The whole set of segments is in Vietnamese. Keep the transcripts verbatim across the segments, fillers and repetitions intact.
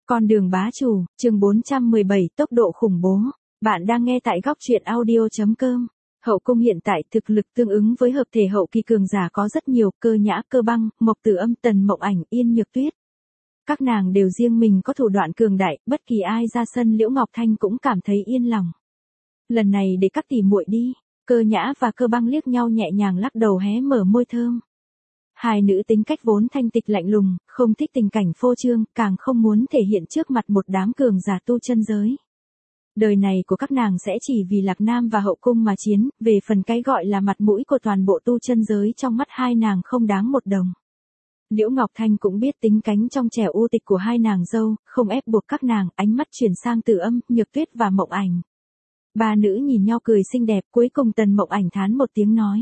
Con đường bá chủ, chương bốn trăm mười bảy, tốc độ khủng bố. Bạn đang nghe tại góc truyện audio chấm com. Hậu cung hiện tại thực lực tương ứng với hợp thể hậu kỳ cường giả có rất nhiều, Cơ Nhã, Cơ Băng, Mộc Tử Âm, Tần Mộng Ảnh, Yên Nhược Tuyết. Các nàng đều riêng mình có thủ đoạn cường đại, bất kỳ ai ra sân Liễu Ngọc Thanh cũng cảm thấy yên lòng. Lần này để các tỷ muội đi. Cơ Nhã và Cơ Băng liếc nhau nhẹ nhàng lắc đầu hé mở môi thơm. Hai nữ tính cách vốn thanh tịch lạnh lùng, không thích tình cảnh phô trương, càng không muốn thể hiện trước mặt một đám cường giả tu chân giới. Đời này của các nàng sẽ chỉ vì Lạc Nam và hậu cung mà chiến, về phần cái gọi là mặt mũi của toàn bộ tu chân giới trong mắt hai nàng không đáng một đồng. Liễu Ngọc Thanh cũng biết tính cánh trong trẻo u tịch của hai nàng dâu, không ép buộc các nàng, ánh mắt chuyển sang Tử Âm, Nhược Tuyết và Mộng Ảnh. Ba nữ nhìn nhau cười xinh đẹp, cuối cùng Tần Mộng Ảnh thán một tiếng nói.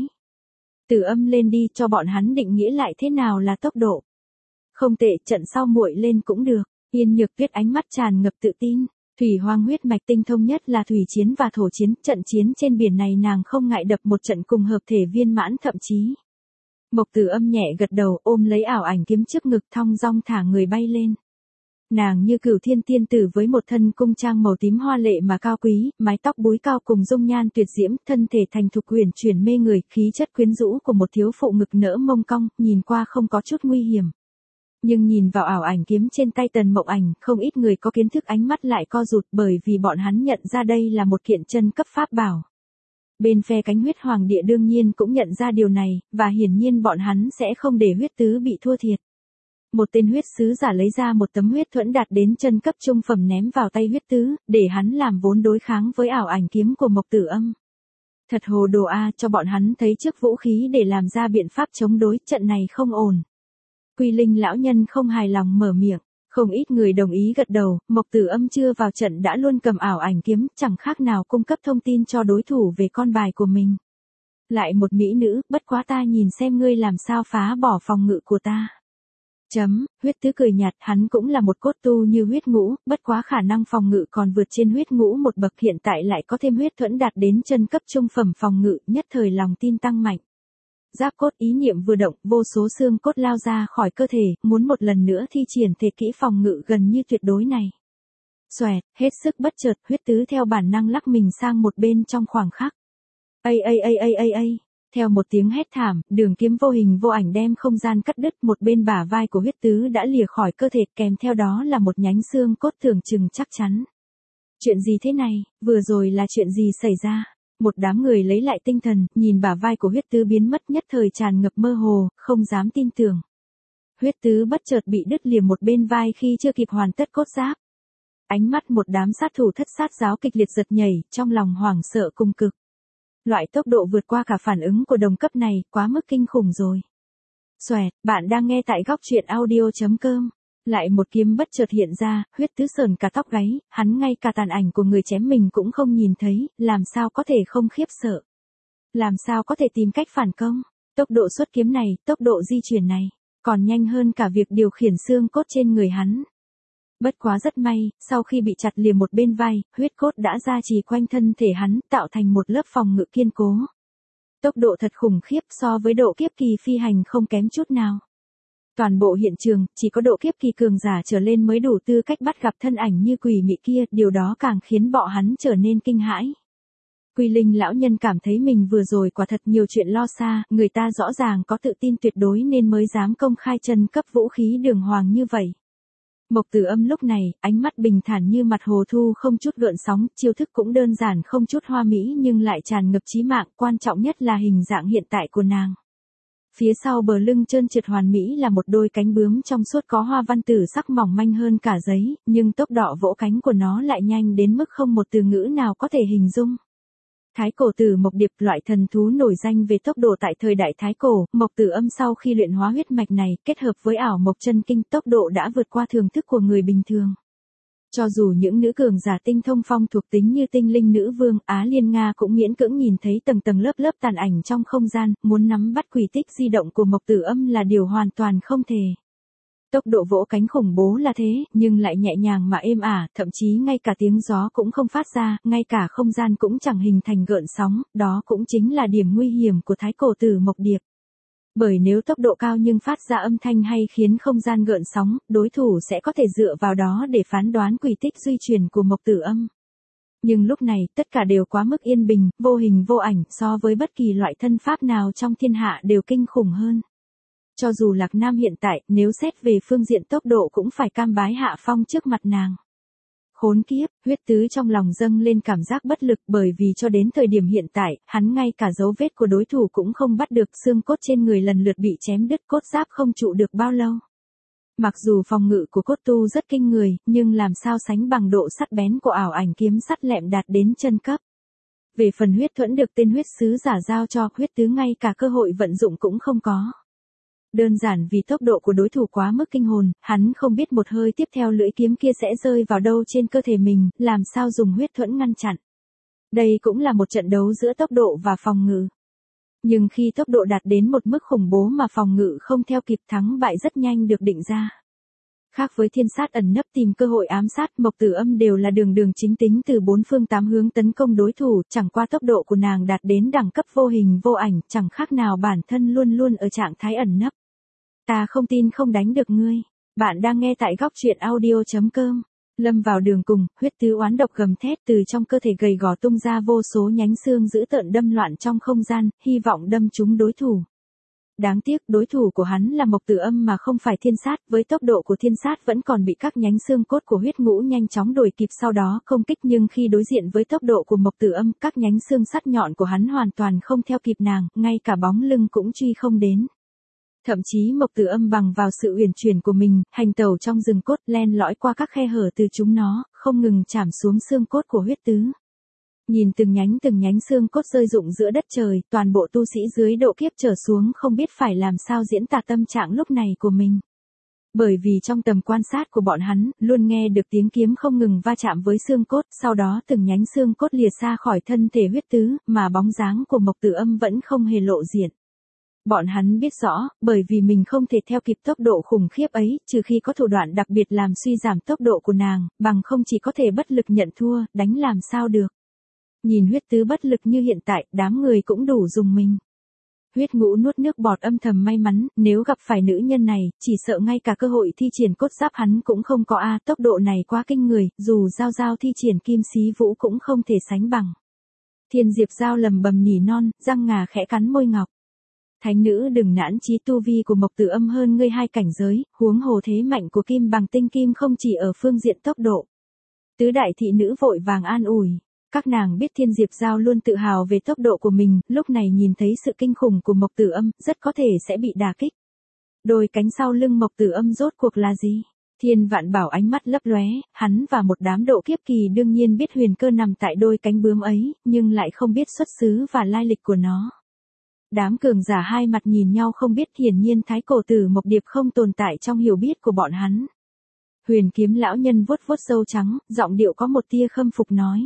Tử Âm lên đi, cho bọn hắn định nghĩa lại thế nào là tốc độ. Không tệ, trận sau muội lên cũng được. Yên Nhược Tuyết ánh mắt tràn ngập tự tin. Thủy Hoang huyết mạch tinh thông nhất là thủy chiến và thổ chiến, trận chiến trên biển này nàng không ngại đập một trận cùng hợp thể viên mãn thậm chí. Mộc Tử Âm nhẹ gật đầu, ôm lấy ảo ảnh kiếm trước ngực, thong dong thả người bay lên. Nàng như cửu thiên tiên tử với một thân cung trang màu tím hoa lệ mà cao quý, mái tóc búi cao cùng dung nhan tuyệt diễm, thân thể thành thục uyển chuyển mê người, khí chất quyến rũ của một thiếu phụ ngực nỡ mông cong, nhìn qua không có chút nguy hiểm. Nhưng nhìn vào ảo ảnh kiếm trên tay Tần Mộng Ảnh, không ít người có kiến thức ánh mắt lại co rụt bởi vì bọn hắn nhận ra đây là một kiện chân cấp pháp bảo. Bên phe cánh huyết hoàng địa đương nhiên cũng nhận ra điều này, và hiển nhiên bọn hắn sẽ không để huyết tứ bị thua thiệt. Một tên huyết sứ giả lấy ra một tấm huyết thuẫn đạt đến chân cấp trung phẩm ném vào tay huyết tứ, để hắn làm vốn đối kháng với ảo ảnh kiếm của Mộc Tử Âm. Thật hồ đồ a, cho bọn hắn thấy trước vũ khí để làm ra biện pháp chống đối, trận này không ổn. Quy Linh lão nhân không hài lòng mở miệng, không ít người đồng ý gật đầu, Mộc Tử Âm chưa vào trận đã luôn cầm ảo ảnh kiếm, chẳng khác nào cung cấp thông tin cho đối thủ về con bài của mình. Lại một mỹ nữ, bất quá ta nhìn xem ngươi làm sao phá bỏ phòng ngự của ta. Chấm, huyết tứ cười nhạt, hắn cũng là một cốt tu như huyết ngũ, bất quá khả năng phòng ngự còn vượt trên huyết ngũ một bậc, hiện tại lại có thêm huyết thuẫn đạt đến chân cấp trung phẩm phòng ngự, nhất thời lòng tin tăng mạnh. Giáp cốt ý niệm vừa động, vô số xương cốt lao ra khỏi cơ thể, muốn một lần nữa thi triển thể kỹ phòng ngự gần như tuyệt đối này. Xoẹt, hết sức bất chợt, huyết tứ theo bản năng lắc mình sang một bên trong khoảng khắc. Ây ây ây ây ây ây. Theo một tiếng hét thảm, đường kiếm vô hình vô ảnh đem không gian cắt đứt, một bên bả vai của huyết tứ đã lìa khỏi cơ thể, kèm theo đó là một nhánh xương cốt tưởng chừng chắc chắn. Chuyện gì thế này, vừa rồi là chuyện gì xảy ra? Một đám người lấy lại tinh thần, nhìn bả vai của huyết tứ biến mất, nhất thời tràn ngập mơ hồ, không dám tin tưởng. Huyết tứ bất chợt bị đứt lìa một bên vai khi chưa kịp hoàn tất cốt giáp. Ánh mắt một đám sát thủ thất sát giáo kịch liệt giật nhảy, trong lòng hoảng sợ cùng cực. Loại tốc độ vượt qua cả phản ứng của đồng cấp này, quá mức kinh khủng rồi. Xoẹt, bạn đang nghe tại góc truyện audio chấm com. Lại một kiếm bất chợt hiện ra, huyết tứ sờn cả tóc gáy, hắn ngay cả tàn ảnh của người chém mình cũng không nhìn thấy, làm sao có thể không khiếp sợ. Làm sao có thể tìm cách phản công. Tốc độ xuất kiếm này, tốc độ di chuyển này, còn nhanh hơn cả việc điều khiển xương cốt trên người hắn. Bất quá rất may, sau khi bị chặt lìa một bên vai, huyết cốt đã gia trì quanh thân thể hắn, tạo thành một lớp phòng ngự kiên cố. Tốc độ thật khủng khiếp, so với độ kiếp kỳ phi hành không kém chút nào. Toàn bộ hiện trường, chỉ có độ kiếp kỳ cường giả trở lên mới đủ tư cách bắt gặp thân ảnh như quỷ mị kia, điều đó càng khiến bọn hắn trở nên kinh hãi. Quy Linh lão nhân cảm thấy mình vừa rồi quả thật nhiều chuyện lo xa, người ta rõ ràng có tự tin tuyệt đối nên mới dám công khai chân cấp vũ khí đường hoàng như vậy. Mộc Tử Âm lúc này, ánh mắt bình thản như mặt hồ thu không chút gợn sóng, chiêu thức cũng đơn giản không chút hoa mỹ nhưng lại tràn ngập chí mạng, quan trọng nhất là hình dạng hiện tại của nàng. Phía sau bờ lưng trơn trượt hoàn mỹ là một đôi cánh bướm trong suốt có hoa văn tử sắc mỏng manh hơn cả giấy, nhưng tốc độ vỗ cánh của nó lại nhanh đến mức không một từ ngữ nào có thể hình dung. Thái cổ tử mộc điệp, loại thần thú nổi danh về tốc độ tại thời đại Thái cổ, Mộc Tử Âm sau khi luyện hóa huyết mạch này, kết hợp với ảo mộc chân kinh, tốc độ đã vượt qua thường thức của người bình thường. Cho dù những nữ cường giả tinh thông phong thuộc tính như tinh linh nữ vương, Á Liên Nga cũng miễn cưỡng nhìn thấy tầng tầng lớp lớp tàn ảnh trong không gian, muốn nắm bắt quỷ tích di động của Mộc Tử Âm là điều hoàn toàn không thể. Tốc độ vỗ cánh khủng bố là thế, nhưng lại nhẹ nhàng mà êm ả, thậm chí ngay cả tiếng gió cũng không phát ra, ngay cả không gian cũng chẳng hình thành gợn sóng, đó cũng chính là điểm nguy hiểm của thái cổ tử mộc điệp. Bởi nếu tốc độ cao nhưng phát ra âm thanh hay khiến không gian gợn sóng, đối thủ sẽ có thể dựa vào đó để phán đoán quy tích di chuyển của Mộc Tử Âm. Nhưng lúc này, tất cả đều quá mức yên bình, vô hình vô ảnh, so với bất kỳ loại thân pháp nào trong thiên hạ đều kinh khủng hơn. Cho dù Lạc Nam hiện tại, nếu xét về phương diện tốc độ cũng phải cam bái hạ phong trước mặt nàng. Khốn kiếp, Huyết Tứ trong lòng dâng lên cảm giác bất lực bởi vì cho đến thời điểm hiện tại, hắn ngay cả dấu vết của đối thủ cũng không bắt được, xương cốt trên người lần lượt bị chém đứt, cốt giáp không trụ được bao lâu. Mặc dù phòng ngự của cốt tu rất kinh người, nhưng làm sao sánh bằng độ sắc bén của ảo ảnh kiếm sắt lẹm đạt đến chân cấp. Về phần huyết thuẫn được tên huyết sứ giả giao cho, Huyết Tứ ngay cả cơ hội vận dụng cũng không có. Đơn giản vì tốc độ của đối thủ quá mức kinh hồn, hắn không biết một hơi tiếp theo lưỡi kiếm kia sẽ rơi vào đâu trên cơ thể mình, làm sao dùng huyết thuẫn ngăn chặn. Đây cũng là một trận đấu giữa tốc độ và phòng ngự. Nhưng khi tốc độ đạt đến một mức khủng bố mà phòng ngự không theo kịp, thắng bại rất nhanh được định ra. Khác với thiên sát ẩn nấp tìm cơ hội ám sát, Mộc Tử Âm đều là đường đường chính tính từ bốn phương tám hướng tấn công đối thủ, chẳng qua tốc độ của nàng đạt đến đẳng cấp vô hình vô ảnh, chẳng khác nào bản thân luôn luôn ở trạng thái ẩn nấp. Ta không tin không đánh được ngươi. Bạn đang nghe tại góc truyện audio chấm com. Lâm vào đường cùng, Huyết Tứ oán độc gầm thét, từ trong cơ thể gầy gò tung ra vô số nhánh xương dữ tợn đâm loạn trong không gian, hy vọng đâm trúng đối thủ. Đáng tiếc, đối thủ của hắn là Mộc Tử Âm mà không phải thiên sát, với tốc độ của thiên sát vẫn còn bị các nhánh xương cốt của huyết ngũ nhanh chóng đuổi kịp sau đó công kích, nhưng khi đối diện với tốc độ của Mộc Tử Âm, các nhánh xương sắc nhọn của hắn hoàn toàn không theo kịp nàng, ngay cả bóng lưng cũng truy không đến. Thậm chí Mộc Tử Âm bằng vào sự uyển chuyển của mình, hành tẩu trong rừng cốt, len lỏi qua các khe hở từ chúng nó, không ngừng chạm xuống xương cốt của Huyết Tứ. Nhìn từng nhánh từng nhánh xương cốt rơi rụng giữa đất trời, toàn bộ tu sĩ dưới độ kiếp trở xuống không biết phải làm sao diễn tả tâm trạng lúc này của mình. Bởi vì trong tầm quan sát của bọn hắn, luôn nghe được tiếng kiếm không ngừng va chạm với xương cốt, sau đó từng nhánh xương cốt lìa xa khỏi thân thể Huyết Tứ, mà bóng dáng của Mộc Tử Âm vẫn không hề lộ diện. Bọn hắn biết rõ, bởi vì mình không thể theo kịp tốc độ khủng khiếp ấy, trừ khi có thủ đoạn đặc biệt làm suy giảm tốc độ của nàng, bằng không chỉ có thể bất lực nhận thua, đánh làm sao được. Nhìn Huyết Tứ bất lực như hiện tại, đám người cũng đủ dùng mình. Huyết Ngũ nuốt nước bọt âm thầm may mắn, nếu gặp phải nữ nhân này, chỉ sợ ngay cả cơ hội thi triển cốt giáp hắn cũng không có a, tốc độ này quá kinh người, dù giao giao thi triển kim xí vũ cũng không thể sánh bằng. Thiên Diệp Giao lầm bầm nỉ non, răng ngà khẽ cắn môi ngọc. Thánh nữ đừng nản chí, tu vi của Mộc Tử Âm hơn ngươi hai cảnh giới, huống hồ thế mạnh của Kim Bằng Tinh Kim không chỉ ở phương diện tốc độ. Tứ đại thị nữ vội vàng an ủi. Các nàng biết Thiên Diệp Giao luôn tự hào về tốc độ của mình, lúc này nhìn thấy sự kinh khủng của Mộc Tử Âm, rất có thể sẽ bị đả kích. Đôi cánh sau lưng Mộc Tử Âm rốt cuộc là gì? Thiên Vạn Bảo ánh mắt lấp lóe, hắn và một đám độ kiếp kỳ đương nhiên biết huyền cơ nằm tại đôi cánh bướm ấy, nhưng lại không biết xuất xứ và lai lịch của nó. Đám cường giả hai mặt nhìn nhau không biết, hiển nhiên thái cổ tử Mộc Điệp không tồn tại trong hiểu biết của bọn hắn. Huyền Kiếm lão nhân vuốt vuốt râu trắng, giọng điệu có một tia khâm phục nói.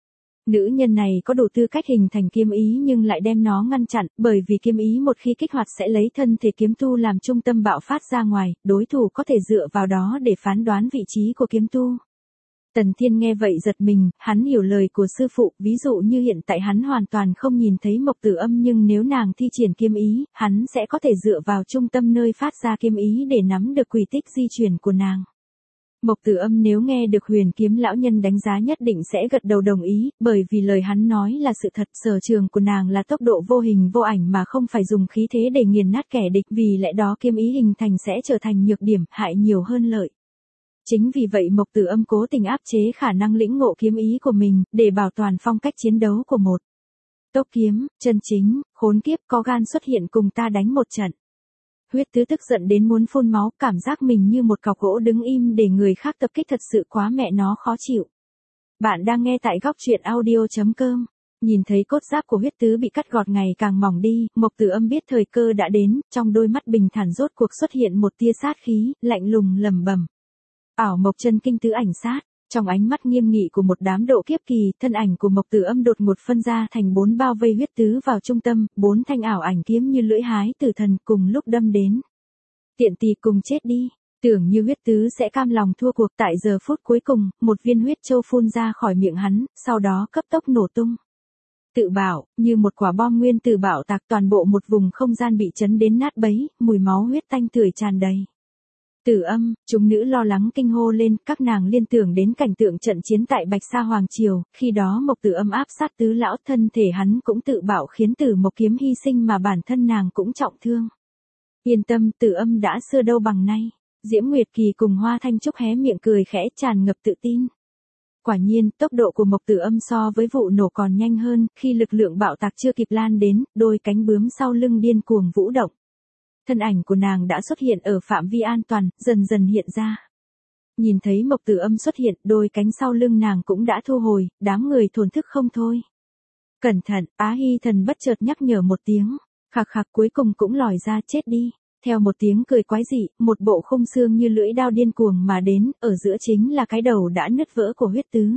Nữ nhân này có đủ tư cách hình thành kiếm ý nhưng lại đem nó ngăn chặn, bởi vì kiếm ý một khi kích hoạt sẽ lấy thân thể kiếm tu làm trung tâm bạo phát ra ngoài, đối thủ có thể dựa vào đó để phán đoán vị trí của kiếm tu. Tần Thiên nghe vậy giật mình, hắn hiểu lời của sư phụ, ví dụ như hiện tại hắn hoàn toàn không nhìn thấy Mộc Tử Âm, nhưng nếu nàng thi triển kiếm ý, hắn sẽ có thể dựa vào trung tâm nơi phát ra kiếm ý để nắm được quy tích di chuyển của nàng. Mộc Tử Âm nếu nghe được Huyền Kiếm lão nhân đánh giá nhất định sẽ gật đầu đồng ý, bởi vì lời hắn nói là sự thật, sở trường của nàng là tốc độ vô hình vô ảnh mà không phải dùng khí thế để nghiền nát kẻ địch, vì lẽ đó kiếm ý hình thành sẽ trở thành nhược điểm, hại nhiều hơn lợi. Chính vì vậy Mộc Tử Âm cố tình áp chế khả năng lĩnh ngộ kiếm ý của mình, để bảo toàn phong cách chiến đấu của một tốc kiếm, chân chính, khốn kiếp, có gan xuất hiện cùng ta đánh một trận. Huyết Tứ tức giận đến muốn phun máu, cảm giác mình như một cọc gỗ đứng im để người khác tập kích thật sự quá mẹ nó khó chịu. Bạn đang nghe tại góc truyện audio chấm com. Nhìn thấy cốt giáp của Huyết Tứ bị cắt gọt ngày càng mỏng đi, Mộc Tử Âm biết thời cơ đã đến, trong đôi mắt bình thản rốt cuộc xuất hiện một tia sát khí, lạnh lùng lẩm bẩm. Ảo Mộc Chân Kinh Tứ Ảnh Sát. Trong ánh mắt nghiêm nghị của một đám độ kiếp kỳ, thân ảnh của Mộc Tử Âm đột ngột phân ra thành bốn bao vây Huyết Tứ vào trung tâm, bốn thanh ảo ảnh kiếm như lưỡi hái tử thần cùng lúc đâm đến. Tiện tì cùng chết đi. Tưởng như Huyết Tứ sẽ cam lòng thua cuộc, tại giờ phút cuối cùng, một viên huyết châu phun ra khỏi miệng hắn, sau đó cấp tốc nổ tung. tự bạo, như một quả bom nguyên tử bạo tạc, toàn bộ một vùng không gian bị chấn đến nát bấy, mùi máu huyết tanh tưởi tràn đầy. Tử Âm, chúng nữ lo lắng kinh hô lên, các nàng liên tưởng đến cảnh tượng trận chiến tại Bạch Sa Hoàng Triều, khi đó Mộc Tử Âm áp sát tứ lão, thân thể hắn cũng tự bạo khiến Tử Mộc kiếm hy sinh mà bản thân nàng cũng trọng thương. Yên tâm, Tử Âm đã xưa đâu bằng nay. Diễm Nguyệt Kỳ cùng Hoa Thanh Trúc hé miệng cười khẽ, tràn ngập tự tin. Quả nhiên, tốc độ của Mộc Tử Âm so với vụ nổ còn nhanh hơn, khi lực lượng bạo tạc chưa kịp lan đến, đôi cánh bướm sau lưng điên cuồng vũ động. Thân ảnh của nàng đã xuất hiện ở phạm vi an toàn, dần dần hiện ra. Nhìn thấy Mộc Tử Âm xuất hiện, đôi cánh sau lưng nàng cũng đã thu hồi, đám người thổn thức không thôi. Cẩn thận, Á Hy Thần bất chợt nhắc nhở một tiếng, khạc khạc cuối cùng cũng lòi ra, chết đi. Theo một tiếng cười quái dị, một bộ khung xương như lưỡi đao điên cuồng mà đến, ở giữa chính là cái đầu đã nứt vỡ của huyết tứ.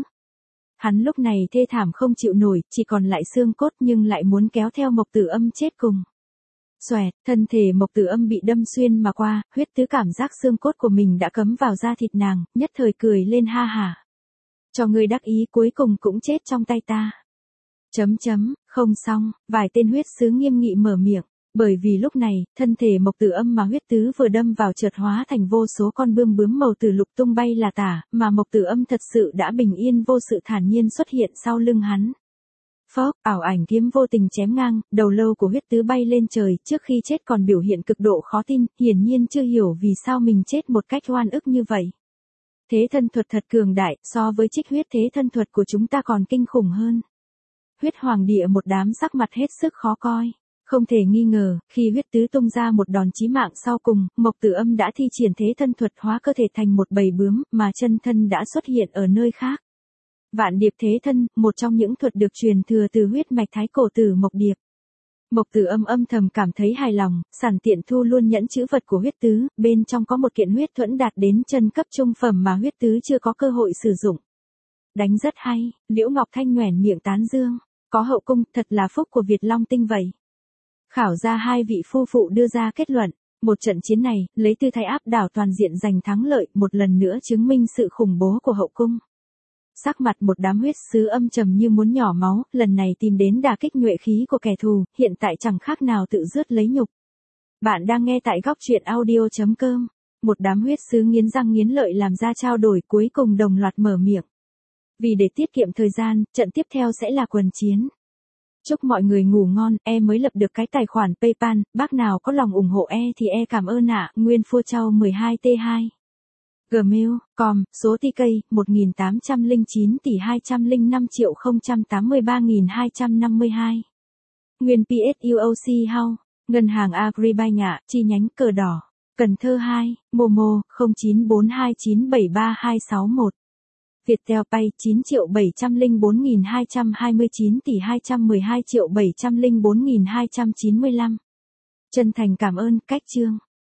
Hắn lúc này thê thảm không chịu nổi, chỉ còn lại xương cốt nhưng lại muốn kéo theo Mộc Tử Âm chết cùng. Xoẹt, thân thể Mộc Tử Âm bị đâm xuyên mà qua, huyết tứ cảm giác xương cốt của mình đã cấm vào da thịt nàng, nhất thời cười lên ha hả. Cho ngươi đắc ý cuối cùng cũng chết trong tay ta. Chấm chấm, không xong, vài tên huyết sứ nghiêm nghị mở miệng. Bởi vì lúc này, thân thể Mộc Tử Âm mà huyết tứ vừa đâm vào chợt hóa thành vô số con bươm bướm màu tử lục tung bay là tả, mà Mộc Tử Âm thật sự đã bình yên vô sự thản nhiên xuất hiện sau lưng hắn. Phốc, ảo ảnh kiếm vô tình chém ngang, đầu lâu của huyết tứ bay lên trời, trước khi chết còn biểu hiện cực độ khó tin, hiển nhiên chưa hiểu vì sao mình chết một cách oan ức như vậy. Thế thân thuật thật cường đại, so với trích huyết thế thân thuật của chúng ta còn kinh khủng hơn. Huyết Hoàng Địa một đám sắc mặt hết sức khó coi. Không thể nghi ngờ, khi huyết tứ tung ra một đòn chí mạng sau cùng, Mộc Tử Âm đã thi triển thế thân thuật hóa cơ thể thành một bầy bướm, mà chân thân đã xuất hiện ở nơi khác. Vạn Điệp thế thân, một trong những thuật được truyền thừa từ huyết mạch thái cổ tử Mộc Điệp. Mộc Tử Âm âm thầm cảm thấy hài lòng, sẵn tiện thu luôn nhẫn chữ vật của huyết tứ, bên trong có một kiện huyết thuẫn đạt đến chân cấp trung phẩm mà huyết tứ chưa có cơ hội sử dụng. Đánh rất hay, Liễu Ngọc Thanh nhoẻn miệng tán dương, có hậu cung, thật là phúc của Việt Long Tinh vậy. Khảo ra hai vị phu phụ đưa ra kết luận, một trận chiến này, lấy tư thái áp đảo toàn diện giành thắng lợi, một lần nữa chứng minh sự khủng bố của hậu cung. Sắc mặt một đám huyết sứ âm trầm như muốn nhỏ máu, lần này tìm đến đả kích nhuệ khí của kẻ thù, hiện tại chẳng khác nào tự rước lấy nhục. Bạn đang nghe tại góc truyện audio chấm com, một đám huyết sứ nghiến răng nghiến lợi làm ra trao đổi cuối cùng đồng loạt mở miệng. Vì để tiết kiệm thời gian, trận tiếp theo sẽ là quần chiến. Chúc mọi người ngủ ngon, e mới lập được cái tài khoản PayPal, bác nào có lòng ủng hộ e thì e cảm ơn ạ, Nguyên Phua Châu mười hai T hai. Gmail, com, số tê ca, một nghìn tám trăm lẻ chín tỷ hai trăm lẻ năm triệu không trăm tám mươi ba nghìn hai trăm năm mươi hai. Nguyên pê ét u ô xê House, Ngân hàng Agribank, chi nhánh Cờ Đỏ, Cần Thơ hai, Momo, không chín bốn hai chín bảy ba hai sáu một. Viettel Pay chín triệu bảy trăm lẻ bốn nghìn hai trăm hai mươi chín tỷ hai trăm mười hai triệu bảy trăm lẻ bốn nghìn hai trăm chín mươi lăm. Chân thành cảm ơn, cách chương.